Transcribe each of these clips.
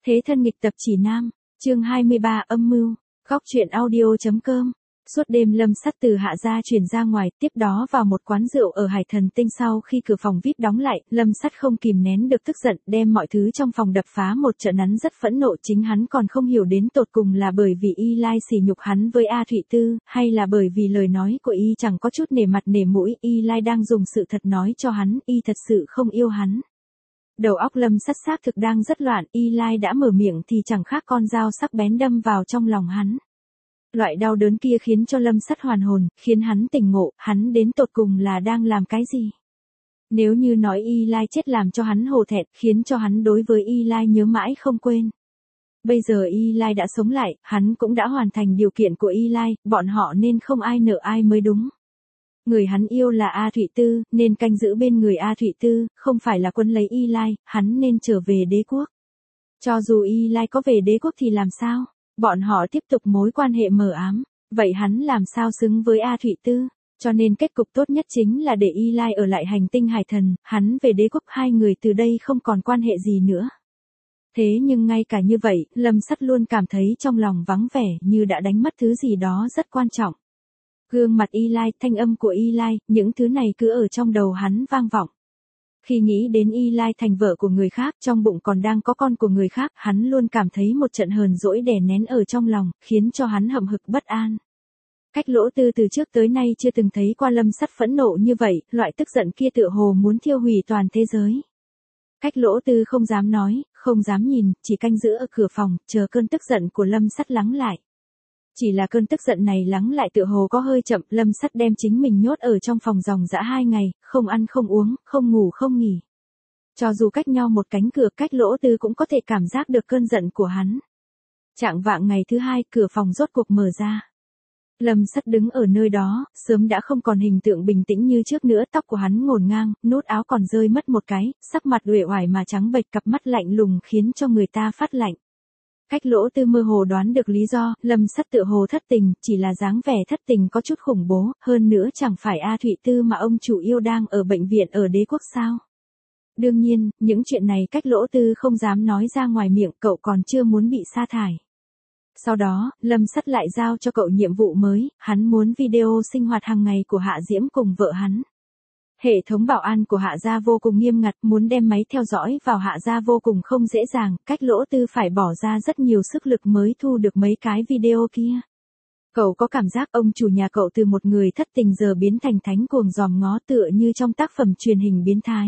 Thế thân nghịch tập chỉ nam, chương 23 âm mưu, góc truyện audio.com. Suốt đêm Lâm Sắt từ Hạ gia chuyển ra ngoài, tiếp đó vào một quán rượu ở Hải Thần Tinh. Sau khi cửa phòng VIP đóng lại, Lâm Sắt không kìm nén được tức giận, đem mọi thứ trong phòng đập phá một trận. Hắn rất phẫn nộ, chính hắn còn không hiểu đến tột cùng là bởi vì Y Lai sỉ nhục hắn với A Thụy Tư, hay là bởi vì lời nói của Y chẳng có chút nể mặt nể mũi. Y Lai đang dùng sự thật nói cho hắn, Y thật sự không yêu hắn. Đầu óc Lâm Sắt xác thực đang rất loạn, Y Lai đã mở miệng thì chẳng khác con dao sắc bén đâm vào trong lòng hắn. Loại đau đớn kia khiến cho Lâm Sắt hoàn hồn, khiến hắn tỉnh ngộ, hắn đến tột cùng là đang làm cái gì? Nếu như nói Y Lai chết làm cho hắn hổ thẹn, khiến cho hắn đối với Y Lai nhớ mãi không quên. Bây giờ Y Lai đã sống lại, hắn cũng đã hoàn thành điều kiện của Y Lai, bọn họ nên không ai nợ ai mới đúng. Người hắn yêu là A Thụy Tư, nên canh giữ bên người A Thụy Tư, không phải là quân lấy Y Lai, hắn nên trở về đế quốc. Cho dù Y Lai có về đế quốc thì làm sao? Bọn họ tiếp tục mối quan hệ mờ ám, vậy hắn làm sao xứng với A Thụy Tư? Cho nên kết cục tốt nhất chính là để Y Lai ở lại hành tinh Hải Thần, hắn về đế quốc, hai người từ đây không còn quan hệ gì nữa. Thế nhưng ngay cả như vậy, Lâm Sắt luôn cảm thấy trong lòng vắng vẻ, như đã đánh mất thứ gì đó rất quan trọng. Gương mặt Y Lai, thanh âm của Y Lai, những thứ này cứ ở trong đầu hắn vang vọng. Khi nghĩ đến Y Lai thành vợ của người khác, trong bụng còn đang có con của người khác, hắn luôn cảm thấy một trận hờn dỗi đè nén ở trong lòng, khiến cho hắn hậm hực bất an. Cách Lỗ Tư từ trước tới nay chưa từng thấy qua Lâm Sắt phẫn nộ như vậy, loại tức giận kia tựa hồ muốn thiêu hủy toàn thế giới. Cách Lỗ Tư không dám nói, không dám nhìn, chỉ canh giữ ở cửa phòng, chờ cơn tức giận của Lâm Sắt lắng lại. Chỉ là cơn tức giận này lắng lại tựa hồ có hơi chậm, Lâm Sắt đem chính mình nhốt ở trong phòng dòng dã 2 ngày, không ăn không uống, không ngủ không nghỉ. Cho dù cách nhau một cánh cửa, Cách Lỗ Tư cũng có thể cảm giác được cơn giận của hắn. Chạng vạng ngày thứ 2, cửa phòng rốt cuộc mở ra. Lâm Sắt đứng ở nơi đó, sớm đã không còn hình tượng bình tĩnh như trước nữa, tóc của hắn ngổn ngang, nút áo còn rơi mất một cái, sắc mặt uể oải mà trắng bệch, cặp mắt lạnh lùng khiến cho người ta phát lạnh. Cách Lỗ Tư mơ hồ đoán được lý do, Lâm Sắt tựa hồ thất tình, chỉ là dáng vẻ thất tình có chút khủng bố, hơn nữa chẳng phải A Thụy Tư mà ông chủ yêu đang ở bệnh viện ở đế quốc sao? Đương nhiên, những chuyện này Cách Lỗ Tư không dám nói ra ngoài miệng, cậu còn chưa muốn bị sa thải. Sau đó, Lâm Sắt lại giao cho cậu nhiệm vụ mới, hắn muốn video sinh hoạt hàng ngày của Hạ Diễm cùng vợ hắn. Hệ thống bảo an của Hạ gia vô cùng nghiêm ngặt, muốn đem máy theo dõi vào Hạ gia vô cùng không dễ dàng, Cách Lỗ Tư phải bỏ ra rất nhiều sức lực mới thu được mấy cái video kia. Cậu có cảm giác ông chủ nhà cậu từ một người thất tình giờ biến thành thánh cuồng dòm ngó, tựa như trong tác phẩm truyền hình biến thái.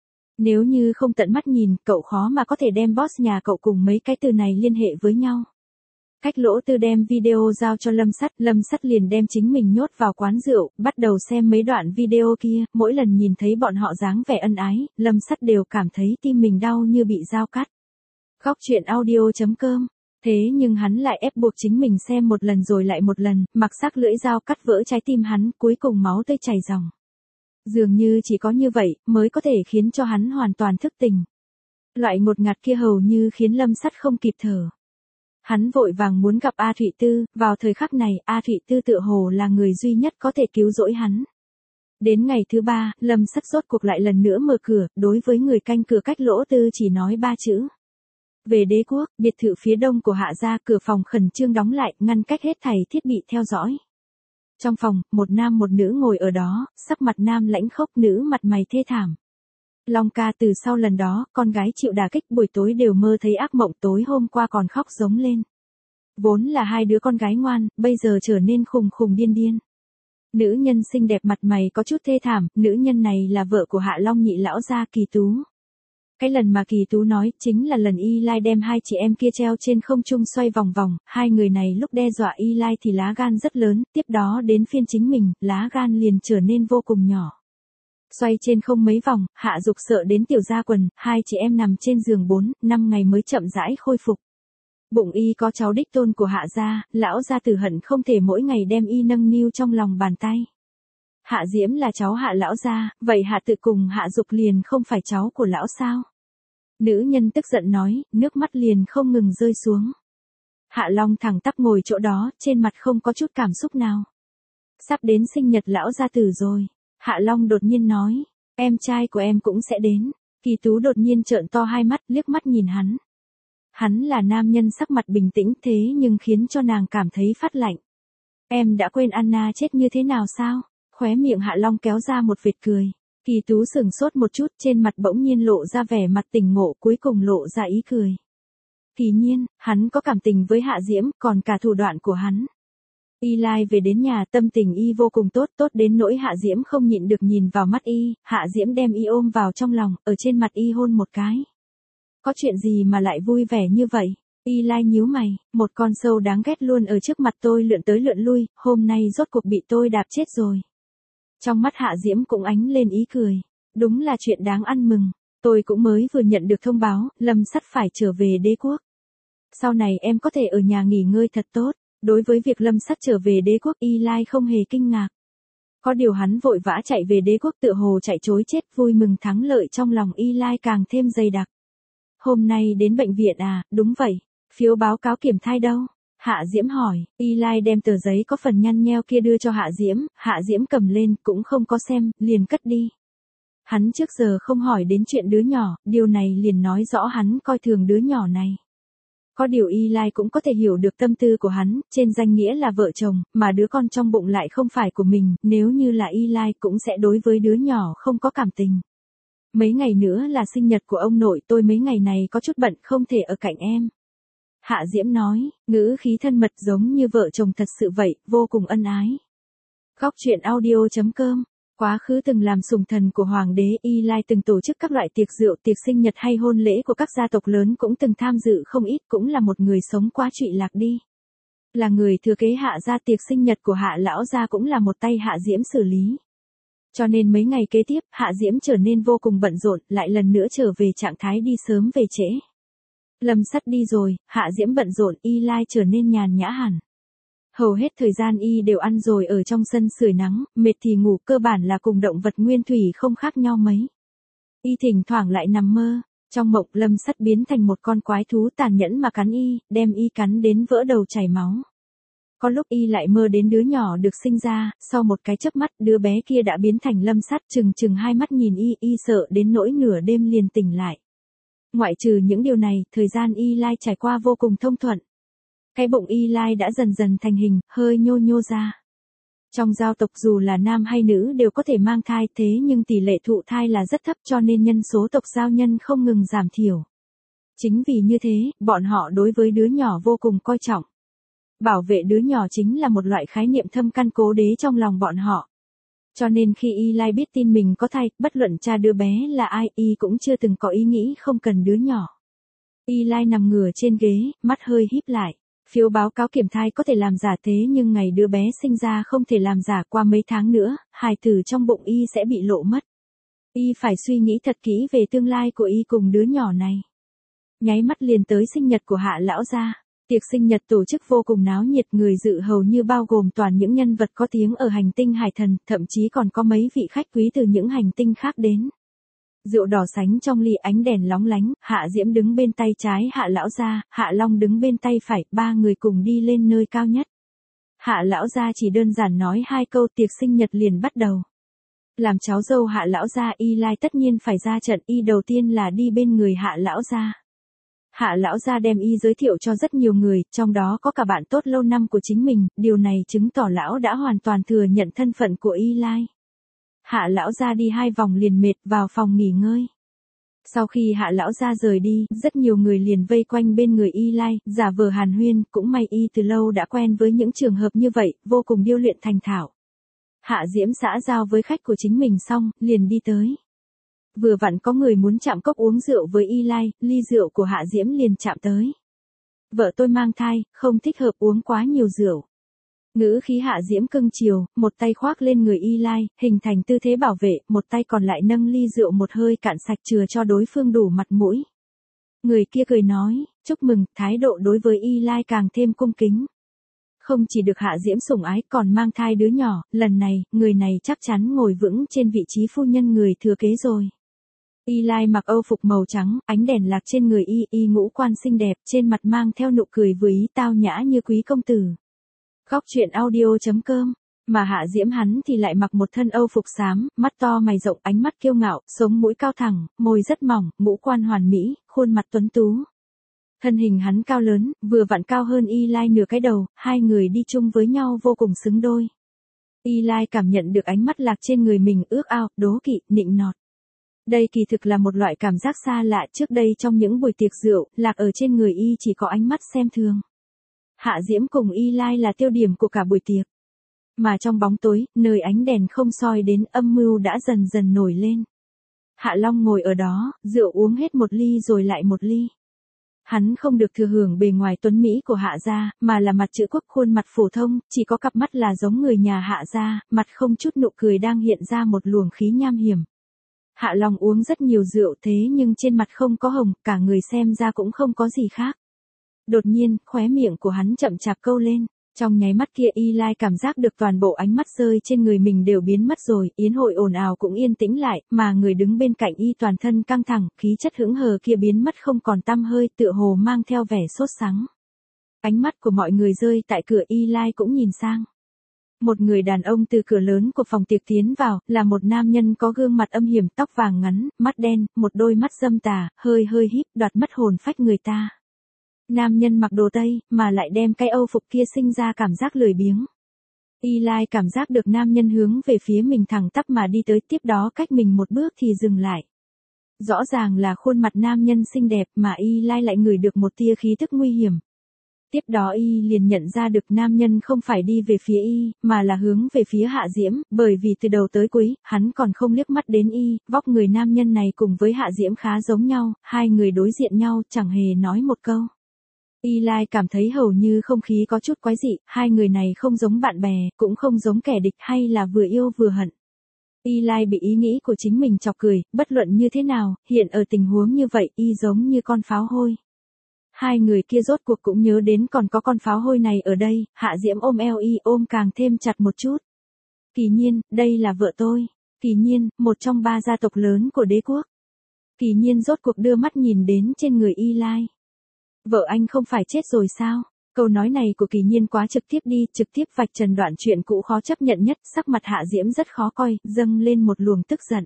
Nếu như không tận mắt nhìn, cậu khó mà có thể đem boss nhà cậu cùng mấy cái từ này liên hệ với nhau. Cách Lỗ Tư đem video giao cho Lâm Sắt liền đem chính mình nhốt vào quán rượu, bắt đầu xem mấy đoạn video kia, mỗi lần nhìn thấy bọn họ dáng vẻ ân ái, Lâm Sắt đều cảm thấy tim mình đau như bị dao cắt. Góc truyện audio.com. Thế nhưng hắn lại ép buộc chính mình xem một lần rồi lại một lần, mặc sắc lưỡi dao cắt vỡ trái tim hắn, cuối cùng máu tươi chảy ròng. Dường như chỉ có như vậy, mới có thể khiến cho hắn hoàn toàn thức tỉnh. Loại ngột ngạt kia hầu như khiến Lâm Sắt không kịp thở. Hắn vội vàng muốn gặp A Thụy Tư, vào thời khắc này, A Thụy Tư tựa hồ là người duy nhất có thể cứu rỗi hắn. Đến ngày thứ 3, Lâm Sắt rốt cuộc lại lần nữa mở cửa, đối với người canh cửa Cách Lỗ Tư chỉ nói 3 chữ. Về đế quốc, biệt thự phía đông của Hạ gia, cửa phòng khẩn trương đóng lại, ngăn cách hết thảy thiết bị theo dõi. Trong phòng, một nam một nữ ngồi ở đó, sắc mặt nam lãnh khốc, nữ mặt mày thê thảm. Long ca từ sau lần đó, con gái chịu đả kích, buổi tối đều mơ thấy ác mộng, tối hôm qua còn khóc giống lên. Vốn là 2 đứa con gái ngoan, bây giờ trở nên khùng khùng điên điên. Nữ nhân xinh đẹp mặt mày có chút thê thảm, nữ nhân này là vợ của Hạ Long nhị lão gia Kỳ Tú. Cái lần mà Kỳ Tú nói, chính là lần Y Lai đem 2 chị em kia treo trên không trung xoay vòng vòng, 2 người này lúc đe dọa Y Lai thì lá gan rất lớn, tiếp đó đến phiên chính mình, lá gan liền trở nên vô cùng nhỏ. Xoay trên không mấy vòng, Hạ Dục sợ đến tiểu ra quần, 2 chị em nằm trên giường 4-5 ngày mới chậm rãi khôi phục. Bụng Y có cháu đích tôn của Hạ gia, lão gia tử hận không thể mỗi ngày đem Y nâng niu trong lòng bàn tay. Hạ Diễm là cháu Hạ lão gia, vậy Hạ Tự cùng Hạ Dục liền không phải cháu của lão sao? Nữ nhân tức giận nói, nước mắt liền không ngừng rơi xuống. Hạ Long thẳng tắp ngồi chỗ đó, trên mặt không có chút cảm xúc nào. Sắp đến sinh nhật lão gia tử rồi. Hạ Long đột nhiên nói, em trai của em cũng sẽ đến. Kỳ Tú đột nhiên trợn to hai mắt, liếc mắt nhìn hắn. Hắn là nam nhân sắc mặt bình tĩnh thế nhưng khiến cho nàng cảm thấy phát lạnh. Em đã quên Anna chết như thế nào sao? Khóe miệng Hạ Long kéo ra một vệt cười. Kỳ Tú sửng sốt một chút, trên mặt bỗng nhiên lộ ra vẻ mặt tỉnh ngộ, cuối cùng lộ ra ý cười. Kỳ nhiên, hắn có cảm tình với Hạ Diễm, còn cả thủ đoạn của hắn. Y Lai về đến nhà, tâm tình y vô cùng tốt, tốt đến nỗi Hạ Diễm không nhịn được nhìn vào mắt y, Hạ Diễm đem y ôm vào trong lòng, ở trên mặt y hôn một cái. Có chuyện gì mà lại vui vẻ như vậy? Y Lai nhíu mày, một con sâu đáng ghét luôn ở trước mặt tôi lượn tới lượn lui, hôm nay rốt cuộc bị tôi đạp chết rồi. Trong mắt Hạ Diễm cũng ánh lên ý cười. Đúng là chuyện đáng ăn mừng. Tôi cũng mới vừa nhận được thông báo, Lâm Sắt phải trở về đế quốc. Sau này em có thể ở nhà nghỉ ngơi thật tốt. Đối với việc Lâm Sắt trở về đế quốc, Y Lai không hề kinh ngạc. Có điều hắn vội vã chạy về đế quốc tựa hồ chạy trối chết, vui mừng thắng lợi trong lòng Y Lai càng thêm dày đặc. Hôm nay đến bệnh viện à? Đúng vậy. Phiếu báo cáo kiểm thai đâu? Hạ Diễm hỏi. Y Lai đem tờ giấy có phần nhăn nheo kia đưa cho Hạ Diễm cầm lên, cũng không có xem, liền cất đi. Hắn trước giờ không hỏi đến chuyện đứa nhỏ, điều này liền nói rõ hắn coi thường đứa nhỏ này. Có điều Y Lai cũng có thể hiểu được tâm tư của hắn, trên danh nghĩa là vợ chồng, mà đứa con trong bụng lại không phải của mình, nếu như là Y Lai cũng sẽ đối với đứa nhỏ không có cảm tình. Mấy ngày nữa là sinh nhật của ông nội tôi, mấy ngày này có chút bận không thể ở cạnh em. Hạ Diễm nói, ngữ khí thân mật giống như vợ chồng thật sự vậy, vô cùng ân ái. Góc truyện audio.com. Quá khứ từng làm sủng thần của hoàng đế, Y Lai từng tổ chức các loại tiệc rượu, tiệc sinh nhật hay hôn lễ của các gia tộc lớn cũng từng tham dự không ít, cũng là một người sống quá trụy lạc đi. Là người thừa kế Hạ gia, tiệc sinh nhật của Hạ lão gia cũng là một tay Hạ Diễm xử lý. Cho nên mấy ngày kế tiếp, Hạ Diễm trở nên vô cùng bận rộn, lại lần nữa trở về trạng thái đi sớm về trễ. Lâm Sắt đi rồi, Hạ Diễm bận rộn, Y Lai trở nên nhàn nhã hẳn. Hầu hết thời gian y đều ăn rồi ở trong sân sưởi nắng, mệt thì ngủ, cơ bản là cùng động vật nguyên thủy không khác nhau mấy. Y thỉnh thoảng lại nằm mơ, trong mộng Lâm Sắt biến thành một con quái thú tàn nhẫn mà cắn y, đem y cắn đến vỡ đầu chảy máu. Có lúc y lại mơ đến đứa nhỏ được sinh ra, sau một cái chớp mắt đứa bé kia đã biến thành Lâm Sắt, trừng hai mắt nhìn y sợ đến nỗi nửa đêm liền tỉnh lại. Ngoại trừ những điều này, thời gian Y Lai trải qua vô cùng thông thuận. Cái bụng Y Lai đã dần dần thành hình, hơi nhô nhô ra. Trong giao tộc dù là nam hay nữ đều có thể mang thai, thế nhưng tỷ lệ thụ thai là rất thấp, cho nên nhân số tộc giao nhân không ngừng giảm thiểu. Chính vì như thế, bọn họ đối với đứa nhỏ vô cùng coi trọng. Bảo vệ đứa nhỏ chính là một loại khái niệm thâm căn cố đế trong lòng bọn họ. Cho nên khi Y Lai biết tin mình có thai, bất luận cha đứa bé là ai, y cũng chưa từng có ý nghĩ không cần đứa nhỏ. Y Lai nằm ngửa trên ghế, mắt hơi híp lại. Phiếu báo cáo kiểm thai có thể làm giả, thế nhưng ngày đứa bé sinh ra không thể làm giả, qua mấy tháng nữa, hài tử trong bụng y sẽ bị lộ mất. Y phải suy nghĩ thật kỹ về tương lai của y cùng đứa nhỏ này. Nháy mắt liền tới sinh nhật của Hạ lão gia. Tiệc sinh nhật tổ chức vô cùng náo nhiệt, người dự hầu như bao gồm toàn những nhân vật có tiếng ở hành tinh Hải Thần, thậm chí còn có mấy vị khách quý từ những hành tinh khác đến. Rượu đỏ sánh trong ly, ánh đèn lóng lánh, Hạ Diễm đứng bên tay trái Hạ lão gia, Hạ Long đứng bên tay phải, ba người cùng đi lên nơi cao nhất. Hạ lão gia chỉ đơn giản nói hai câu, tiệc sinh nhật liền bắt đầu. Làm cháu dâu Hạ lão gia, Y Lai tất nhiên phải ra trận, y đầu tiên là đi bên người Hạ lão gia. Hạ lão gia đem y giới thiệu cho rất nhiều người, trong đó có cả bạn tốt lâu năm của chính mình, điều này chứng tỏ lão đã hoàn toàn thừa nhận thân phận của Y Lai. Hạ lão gia đi 2 vòng liền mệt, vào phòng nghỉ ngơi. Sau khi Hạ lão gia rời đi, rất nhiều người liền vây quanh bên người Y Lai, giả vờ hàn huyên, cũng may y từ lâu đã quen với những trường hợp như vậy, vô cùng điêu luyện thành thạo. Hạ Diễm xã giao với khách của chính mình xong, liền đi tới. Vừa vặn có người muốn chạm cốc uống rượu với Y Lai, ly rượu của Hạ Diễm liền chạm tới. Vợ tôi mang thai, không thích hợp uống quá nhiều rượu. Ngữ khí Hạ Diễm cưng chiều, một tay khoác lên người Y Lai, hình thành tư thế bảo vệ, một tay còn lại nâng ly rượu một hơi cạn sạch, chừa cho đối phương đủ mặt mũi. Người kia cười nói, chúc mừng, thái độ đối với Y Lai càng thêm cung kính. Không chỉ được Hạ Diễm sủng ái, còn mang thai đứa nhỏ, lần này, người này chắc chắn ngồi vững trên vị trí phu nhân người thừa kế rồi. Y Lai mặc âu phục màu trắng, ánh đèn lạc trên người y ngũ quan xinh đẹp, trên mặt mang theo nụ cười vừa ý tao nhã như quý công tử. Góc truyện audio.com, mà Hạ Diễm hắn thì lại mặc một thân âu phục xám, mắt to mày rộng, ánh mắt kiêu ngạo, sống mũi cao thẳng, môi rất mỏng, ngũ quan hoàn mỹ, khuôn mặt tuấn tú. Thân hình hắn cao lớn, vừa vặn cao hơn Eli nửa cái đầu, hai người đi chung với nhau vô cùng xứng đôi. Eli cảm nhận được ánh mắt lạc trên người mình, ước ao, đố kỵ, nịnh nọt. Đây kỳ thực là một loại cảm giác xa lạ, trước đây trong những buổi tiệc rượu, lạc ở trên người y chỉ có ánh mắt xem thường. Hạ Diễm cùng Eli là tiêu điểm của cả buổi tiệc. Mà trong bóng tối, nơi ánh đèn không soi đến, âm mưu đã dần dần nổi lên. Hạ Long ngồi ở đó, rượu uống hết một ly rồi lại một ly. Hắn không được thừa hưởng bề ngoài tuấn mỹ của Hạ gia, mà là mặt chữ quốc, khuôn mặt phổ thông, chỉ có cặp mắt là giống người nhà Hạ gia, mặt không chút nụ cười đang hiện ra một luồng khí nham hiểm. Hạ Long uống rất nhiều rượu thế nhưng trên mặt không có hồng, cả người xem ra cũng không có gì khác. Đột nhiên, khóe miệng của hắn chậm chạp câu lên. Trong nháy mắt kia Eli cảm giác được toàn bộ ánh mắt rơi trên người mình đều biến mất rồi, yến hội ồn ào cũng yên tĩnh lại, mà người đứng bên cạnh y toàn thân căng thẳng, khí chất hững hờ kia biến mất không còn tăm hơi, tựa hồ mang theo vẻ sốt sắng. Ánh mắt của mọi người rơi tại cửa, Eli cũng nhìn sang. Một người đàn ông từ cửa lớn của phòng tiệc tiến vào, là một nam nhân có gương mặt âm hiểm, tóc vàng ngắn, mắt đen, một đôi mắt dâm tà, hơi híp, đoạt mất hồn phách người ta. Nam nhân mặc đồ Tây, mà lại đem cái âu phục kia sinh ra cảm giác lười biếng. Eli cảm giác được nam nhân hướng về phía mình thẳng tắp mà đi tới, tiếp đó cách mình một bước thì dừng lại. Rõ ràng là khuôn mặt nam nhân xinh đẹp mà Eli lại ngửi được một tia khí tức nguy hiểm. Tiếp đó y liền nhận ra được nam nhân không phải đi về phía y, mà là hướng về phía Hạ Diễm, bởi vì từ đầu tới cuối, hắn còn không liếc mắt đến y, vóc người nam nhân này cùng với Hạ Diễm khá giống nhau, hai người đối diện nhau, chẳng hề nói một câu. Eli cảm thấy hầu như không khí có chút quái dị, hai người này không giống bạn bè, cũng không giống kẻ địch, hay là vừa yêu vừa hận. Eli bị ý nghĩ của chính mình chọc cười, bất luận như thế nào, hiện ở tình huống như vậy, y giống như con pháo hôi. Hai người kia rốt cuộc cũng nhớ đến còn có con pháo hôi này ở đây, Hạ Diễm ôm eo y, ôm càng thêm chặt một chút. Kỳ Nhiên, đây là vợ tôi. Kỳ Nhiên, một trong ba gia tộc lớn của đế quốc. Kỳ Nhiên rốt cuộc đưa mắt nhìn đến trên người Eli. Vợ anh không phải chết rồi sao? Câu nói này của Kỳ Nhiên quá trực tiếp đi, trực tiếp vạch trần đoạn chuyện cũ khó chấp nhận nhất, sắc mặt Hạ Diễm rất khó coi, dâng lên một luồng tức giận.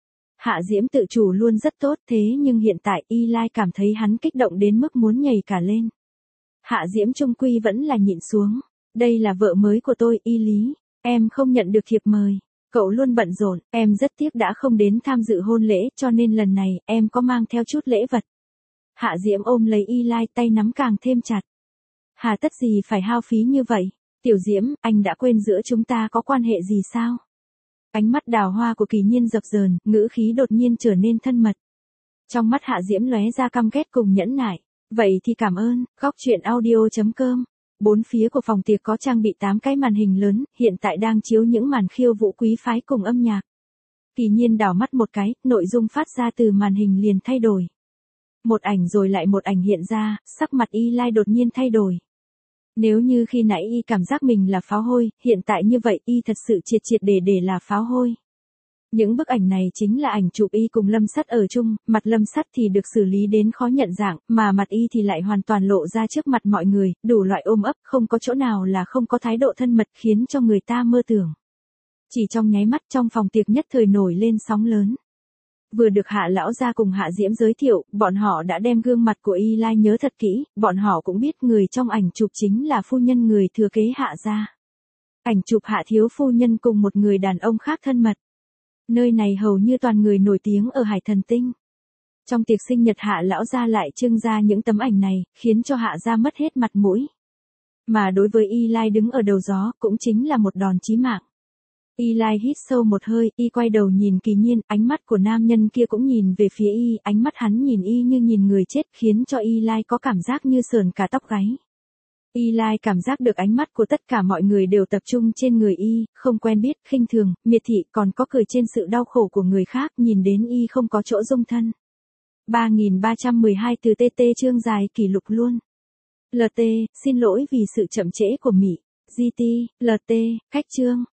Hạ Diễm tự chủ luôn rất tốt, thế nhưng hiện tại Eli cảm thấy hắn kích động đến mức muốn nhảy cả lên. Hạ Diễm chung quy vẫn là nhịn xuống. Đây là vợ mới của tôi, Y Lý. Em không nhận được thiệp mời. Cậu luôn bận rộn, em rất tiếc đã không đến tham dự hôn lễ, cho nên lần này em có mang theo chút lễ vật. Hạ Diễm ôm lấy Eli, tay nắm càng thêm chặt. Hà tất gì phải hao phí như vậy? Tiểu Diễm, anh đã quên giữa chúng ta có quan hệ gì sao? Ánh mắt đào hoa của Kỳ Nhiên dập dờn, ngữ khí đột nhiên trở nên thân mật. Trong mắt Hạ Diễm lóe ra căm ghét cùng nhẫn nại. Vậy thì cảm ơn, góc truyện audio.com. Bốn phía của phòng tiệc có trang bị 8 cái màn hình lớn, hiện tại đang chiếu những màn khiêu vũ quý phái cùng âm nhạc. Kỳ Nhiên đảo mắt một cái, nội dung phát ra từ màn hình liền thay đổi. Một ảnh rồi lại một ảnh hiện ra, sắc mặt Eli đột nhiên thay đổi. Nếu như khi nãy y cảm giác mình là pháo hôi, hiện tại như vậy y thật sự triệt để là pháo hôi. Những bức ảnh này chính là ảnh chụp y cùng Lâm Sắt ở chung, mặt Lâm Sắt thì được xử lý đến khó nhận dạng, mà mặt y thì lại hoàn toàn lộ ra trước mặt mọi người, đủ loại ôm ấp, không có chỗ nào là không có thái độ thân mật khiến cho người ta mơ tưởng. Chỉ trong nháy mắt trong phòng tiệc nhất thời nổi lên sóng lớn. Vừa được Hạ lão gia cùng Hạ Diễm giới thiệu, bọn họ đã đem gương mặt của Eli nhớ thật kỹ, bọn họ cũng biết người trong ảnh chụp chính là phu nhân người thừa kế Hạ gia. Ảnh chụp Hạ thiếu phu nhân cùng một người đàn ông khác thân mật. Nơi này hầu như toàn người nổi tiếng ở Hải Thần Tinh. Trong tiệc sinh nhật Hạ lão gia lại trưng ra những tấm ảnh này, khiến cho Hạ gia mất hết mặt mũi. Mà đối với Eli đứng ở đầu gió, cũng chính là một đòn chí mạng. Eli hít sâu một hơi, y quay đầu nhìn Kỳ Nhiên, ánh mắt của nam nhân kia cũng nhìn về phía y, ánh mắt hắn nhìn y như nhìn người chết, khiến cho Eli có cảm giác như sờn cả tóc gáy. Eli cảm giác được ánh mắt của tất cả mọi người đều tập trung trên người y, không quen biết, khinh thường, miệt thị, còn có cười trên sự đau khổ của người khác, nhìn đến y không có chỗ dung thân. 3312 từ TT chương dài kỷ lục luôn. LT, xin lỗi vì sự chậm trễ của Mỹ. GT, LT, cách chương.